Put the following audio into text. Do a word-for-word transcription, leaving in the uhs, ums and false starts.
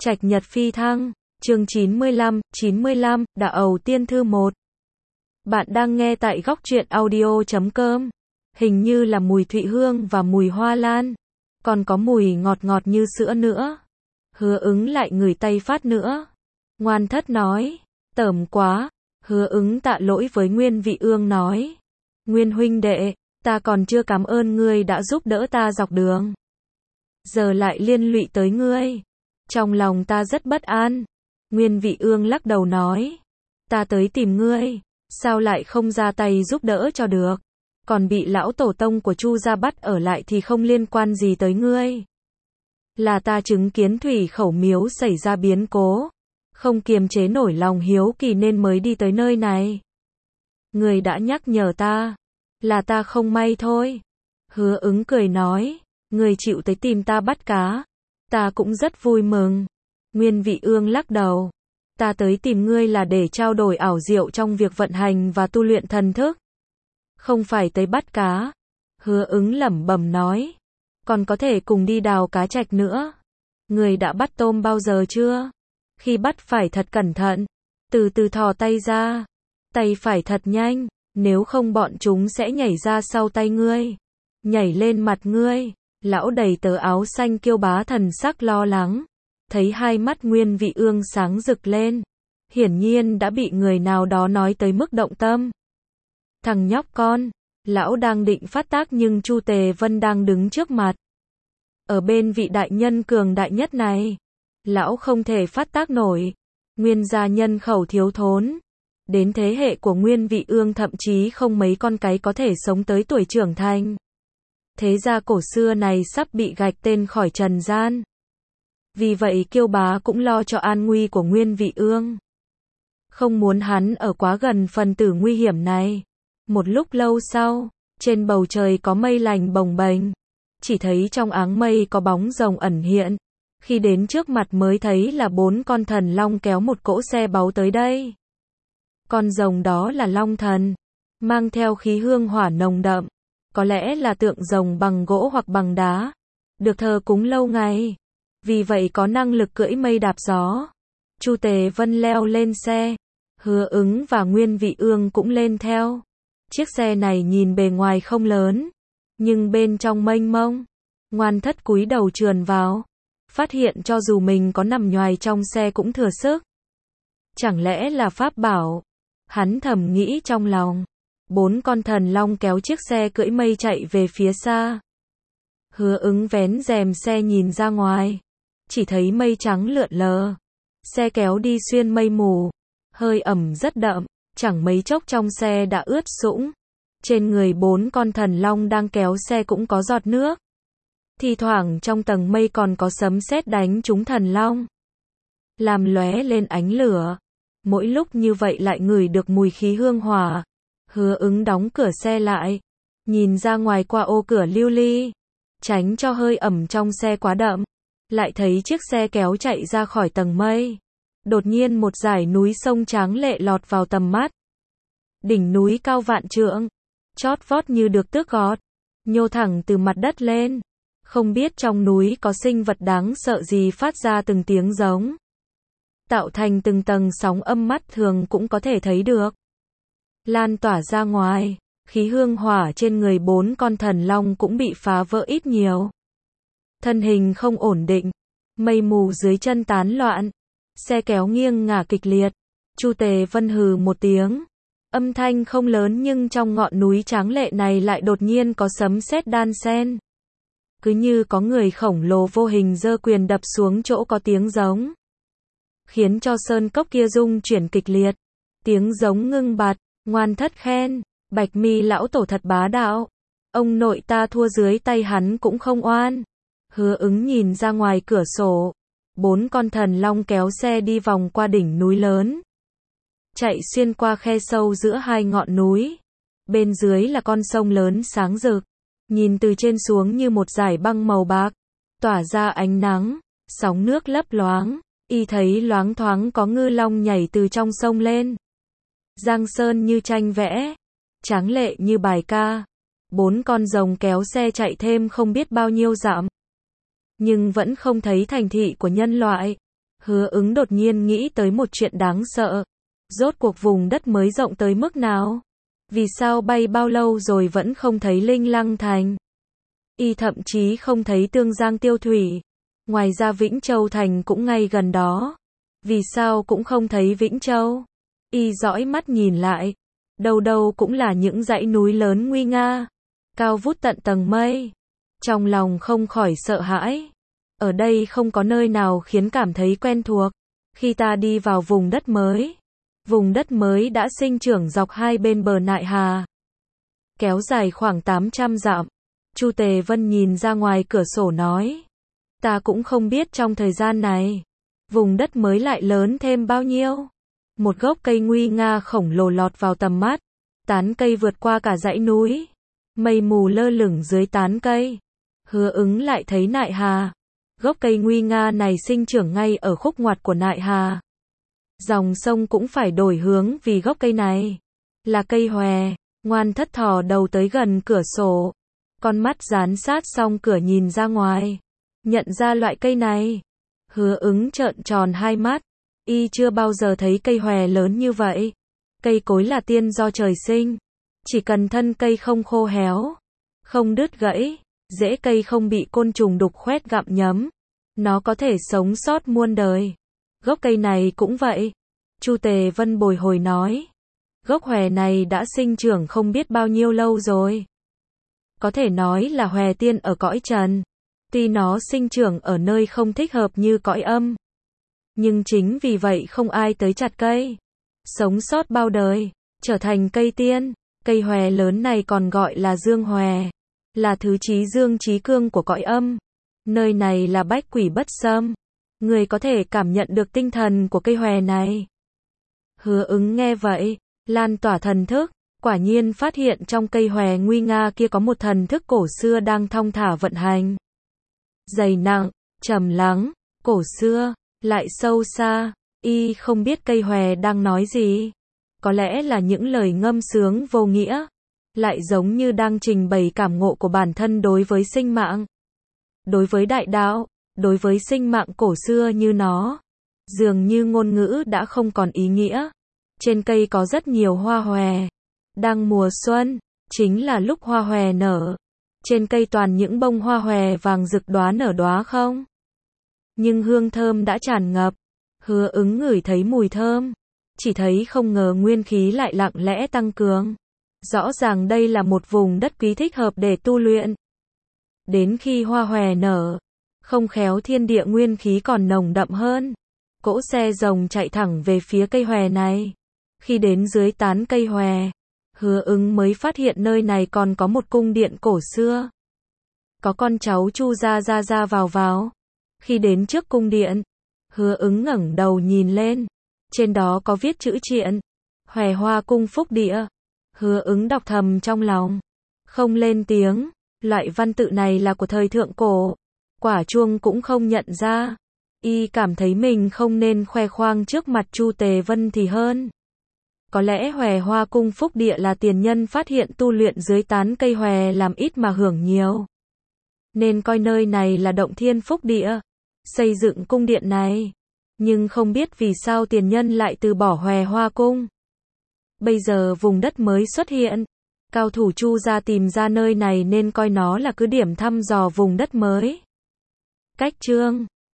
Trạch Nhật Phi Thăng, chương chín mươi lăm, chín mươi lăm, Đả Ầu Tiên Thư một. Bạn đang nghe tại góc truyện audio chấm com. Hình như là mùi thụy hương và mùi hoa lan. Còn có mùi ngọt ngọt như sữa nữa. Hứa Ứng lại ngửi tay phát nữa. Ngoan Thất nói, tởm quá. Hứa Ứng tạ lỗi với Nguyên Vị Ương nói, Nguyên huynh đệ, ta còn chưa cảm ơn ngươi đã giúp đỡ ta dọc đường. Giờ lại liên lụy tới ngươi. Trong lòng ta rất bất an. Nguyên Vị Ương lắc đầu nói, ta tới tìm ngươi, sao lại không ra tay giúp đỡ cho được. Còn bị lão tổ tông của Chu gia bắt ở lại thì không liên quan gì tới ngươi. Là ta chứng kiến thủy khẩu miếu xảy ra biến cố, không kiềm chế nổi lòng hiếu kỳ nên mới đi tới nơi này. Ngươi đã nhắc nhở ta, là ta không may thôi. Hứa Ứng cười nói, ngươi chịu tới tìm ta bắt cá, ta cũng rất vui mừng. Nguyên Vị Ương lắc đầu, ta tới tìm ngươi là để trao đổi ảo diệu trong việc vận hành và tu luyện thần thức, không phải tới bắt cá. Hứa Ứng lẩm bẩm nói, còn có thể cùng đi đào cá trạch nữa. Ngươi đã bắt tôm bao giờ chưa? Khi bắt phải thật cẩn thận, từ từ thò tay ra, tay phải thật nhanh, nếu không bọn chúng sẽ nhảy ra sau tay ngươi, nhảy lên mặt ngươi. Lão đầy tớ áo xanh Kiêu Bá thần sắc lo lắng, thấy hai mắt Nguyên Vị Ương sáng rực lên, hiển nhiên đã bị người nào đó nói tới mức động tâm. Thằng nhóc con, lão đang định phát tác nhưng Chu Tề Vân đang đứng trước mặt. Ở bên vị đại nhân cường đại nhất này, lão không thể phát tác nổi. Nguyên gia nhân khẩu thiếu thốn, đến thế hệ của Nguyên Vị Ương thậm chí không mấy con cái có thể sống tới tuổi trưởng thành. Thế gia cổ xưa này sắp bị gạch tên khỏi trần gian. Vì vậy Kiêu Bá cũng lo cho an nguy của Nguyên Vị Ương, không muốn hắn ở quá gần phần tử nguy hiểm này. Một lúc lâu sau, trên bầu trời có mây lành bồng bềnh, chỉ thấy trong áng mây có bóng rồng ẩn hiện. Khi đến trước mặt mới thấy là bốn con thần long kéo một cỗ xe báu tới đây. Con rồng đó là long thần, mang theo khí hương hỏa nồng đậm, có lẽ là tượng rồng bằng gỗ hoặc bằng đá, được thờ cúng lâu ngày, vì vậy có năng lực cưỡi mây đạp gió. Chu Tề Vân leo lên xe, Hứa Ứng và Nguyên Vị Ương cũng lên theo. Chiếc xe này nhìn bề ngoài không lớn, nhưng bên trong mênh mông. Ngoan Thất cúi đầu trườn vào, phát hiện cho dù mình có nằm nhoài trong xe cũng thừa sức. Chẳng lẽ là pháp bảo? Hắn thầm nghĩ trong lòng. Bốn con thần long kéo chiếc xe cưỡi mây chạy về phía xa. Hứa Ứng vén rèm xe nhìn ra ngoài, chỉ thấy mây trắng lượn lờ. Xe kéo đi xuyên mây mù, hơi ẩm rất đậm, chẳng mấy chốc trong xe đã ướt sũng. Trên người bốn con thần long đang kéo xe cũng có giọt nước. Thì thoảng trong tầng mây còn có sấm sét đánh trúng thần long, làm lóe lên ánh lửa. Mỗi lúc như vậy lại ngửi được mùi khí hương hỏa. Hứa Ứng đóng cửa xe lại, nhìn ra ngoài qua ô cửa lưu ly, tránh cho hơi ẩm trong xe quá đậm. Lại thấy chiếc xe kéo chạy ra khỏi tầng mây. Đột nhiên một dải núi sông tráng lệ lọt vào tầm mắt. Đỉnh núi cao vạn trượng, chót vót như được tước gọt, nhô thẳng từ mặt đất lên. Không biết trong núi có sinh vật đáng sợ gì phát ra từng tiếng giống, tạo thành từng tầng sóng âm mắt thường cũng có thể thấy được, lan tỏa ra ngoài. Khí hương hỏa trên người bốn con thần long cũng bị phá vỡ ít nhiều. Thân hình không ổn định, mây mù dưới chân tán loạn, xe kéo nghiêng ngả kịch liệt. Chu Tề Vân hừ một tiếng, âm thanh không lớn nhưng trong ngọn núi tráng lệ này lại đột nhiên có sấm sét đan xen. Cứ như có người khổng lồ vô hình giơ quyền đập xuống chỗ có tiếng giống, khiến cho sơn cốc kia rung chuyển kịch liệt. Tiếng giống ngưng bặt. Ngoan Thất khen, Bạch Mi lão tổ thật bá đạo, ông nội ta thua dưới tay hắn cũng không oan. Hứa Ứng nhìn ra ngoài cửa sổ, bốn con thần long kéo xe đi vòng qua đỉnh núi lớn, chạy xuyên qua khe sâu giữa hai ngọn núi. Bên dưới là con sông lớn sáng rực, nhìn từ trên xuống như một dải băng màu bạc, tỏa ra ánh nắng, sóng nước lấp loáng. Y thấy loáng thoáng có ngư long nhảy từ trong sông lên. Giang sơn như tranh vẽ, tráng lệ như bài ca. Bốn con rồng kéo xe chạy thêm không biết bao nhiêu dặm, nhưng vẫn không thấy thành thị của nhân loại. Hứa Ứng đột nhiên nghĩ tới một chuyện đáng sợ. Rốt cuộc vùng đất mới rộng tới mức nào? Vì sao bay bao lâu rồi vẫn không thấy Linh Lăng Thành? Y thậm chí không thấy Tương Giang Tiêu Thủy. Ngoài ra Vĩnh Châu Thành cũng ngay gần đó. Vì sao cũng không thấy Vĩnh Châu? Y dõi mắt nhìn lại. Đâu đâu cũng là những dãy núi lớn nguy nga, cao vút tận tầng mây. Trong lòng không khỏi sợ hãi. Ở đây không có nơi nào khiến cảm thấy quen thuộc. Khi ta đi vào vùng đất mới, vùng đất mới đã sinh trưởng dọc hai bên bờ Nại Hà, kéo dài khoảng tám trăm dặm. Chu Tề Vân nhìn ra ngoài cửa sổ nói, ta cũng không biết trong thời gian này, vùng đất mới lại lớn thêm bao nhiêu. Một gốc cây nguy nga khổng lồ lọt vào tầm mắt, tán cây vượt qua cả dãy núi, mây mù lơ lửng dưới tán cây. Hứa Ứng lại thấy Nại Hà. Gốc cây nguy nga này sinh trưởng ngay ở khúc ngoặt của Nại Hà. Dòng sông cũng phải đổi hướng vì gốc cây này là cây hòe. Ngoan Thất thò đầu tới gần cửa sổ, con mắt dán sát song cửa nhìn ra ngoài, nhận ra loại cây này. Hứa Ứng trợn tròn hai mắt, y chưa bao giờ thấy cây hòe lớn như vậy. Cây cối là tiên do trời sinh, chỉ cần thân cây không khô héo, không đứt gãy, rễ cây không bị côn trùng đục khoét gặm nhấm, nó có thể sống sót muôn đời. Gốc cây này cũng vậy. Chu Tề Vân bồi hồi nói, gốc hòe này đã sinh trưởng không biết bao nhiêu lâu rồi. Có thể nói là hòe tiên ở cõi trần. Tuy nó sinh trưởng ở nơi không thích hợp như cõi âm, nhưng chính vì vậy không ai tới chặt cây, sống sót bao đời, trở thành cây tiên. Cây hòe lớn này còn gọi là dương hòe, là thứ chí dương chí cương của cõi âm. Nơi này là bách quỷ bất xâm. Người có thể cảm nhận được tinh thần của cây hòe này. Hứa Ứng nghe vậy, lan tỏa thần thức, quả nhiên phát hiện trong cây hòe nguy nga kia có một thần thức cổ xưa đang thong thả vận hành. Dày nặng, trầm lắng, cổ xưa, lại sâu xa. Y không biết cây hòe đang nói gì. Có lẽ là những lời ngâm sướng vô nghĩa, lại giống như đang trình bày cảm ngộ của bản thân đối với sinh mạng, đối với đại đạo, đối với sinh mạng cổ xưa như nó. Dường như ngôn ngữ đã không còn ý nghĩa. Trên cây có rất nhiều hoa hòe. Đang mùa xuân, chính là lúc hoa hòe nở. Trên cây toàn những bông hoa hòe vàng rực đóa nở đóa không. Nhưng hương thơm đã tràn ngập. Hứa Ứng ngửi thấy mùi thơm, chỉ thấy không ngờ nguyên khí lại lặng lẽ tăng cường. Rõ ràng đây là một vùng đất quý thích hợp để tu luyện. Đến khi hoa hòe nở, không khéo thiên địa nguyên khí còn nồng đậm hơn. Cỗ xe rồng chạy thẳng về phía cây hòe này. Khi đến dưới tán cây hòe, Hứa Ứng mới phát hiện nơi này còn có một cung điện cổ xưa. Có con cháu Chu gia ra ra vào vào. Khi đến trước cung điện, Hứa Ứng ngẩng đầu nhìn lên. Trên đó có viết chữ triện, hòe hoa cung phúc địa. Hứa Ứng đọc thầm trong lòng, không lên tiếng. Loại văn tự này là của thời thượng cổ. Quả chuông cũng không nhận ra. Y cảm thấy mình không nên khoe khoang trước mặt Chu Tề Vân thì hơn. Có lẽ hòe hoa cung phúc địa là tiền nhân phát hiện tu luyện dưới tán cây hòe làm ít mà hưởng nhiều, nên coi nơi này là động thiên phúc địa, xây dựng cung điện này. Nhưng không biết vì sao tiền nhân lại từ bỏ hòe hoa cung. Bây giờ vùng đất mới xuất hiện, cao thủ Chu gia tìm ra nơi này nên coi nó là cứ điểm thăm dò vùng đất mới. Cách chương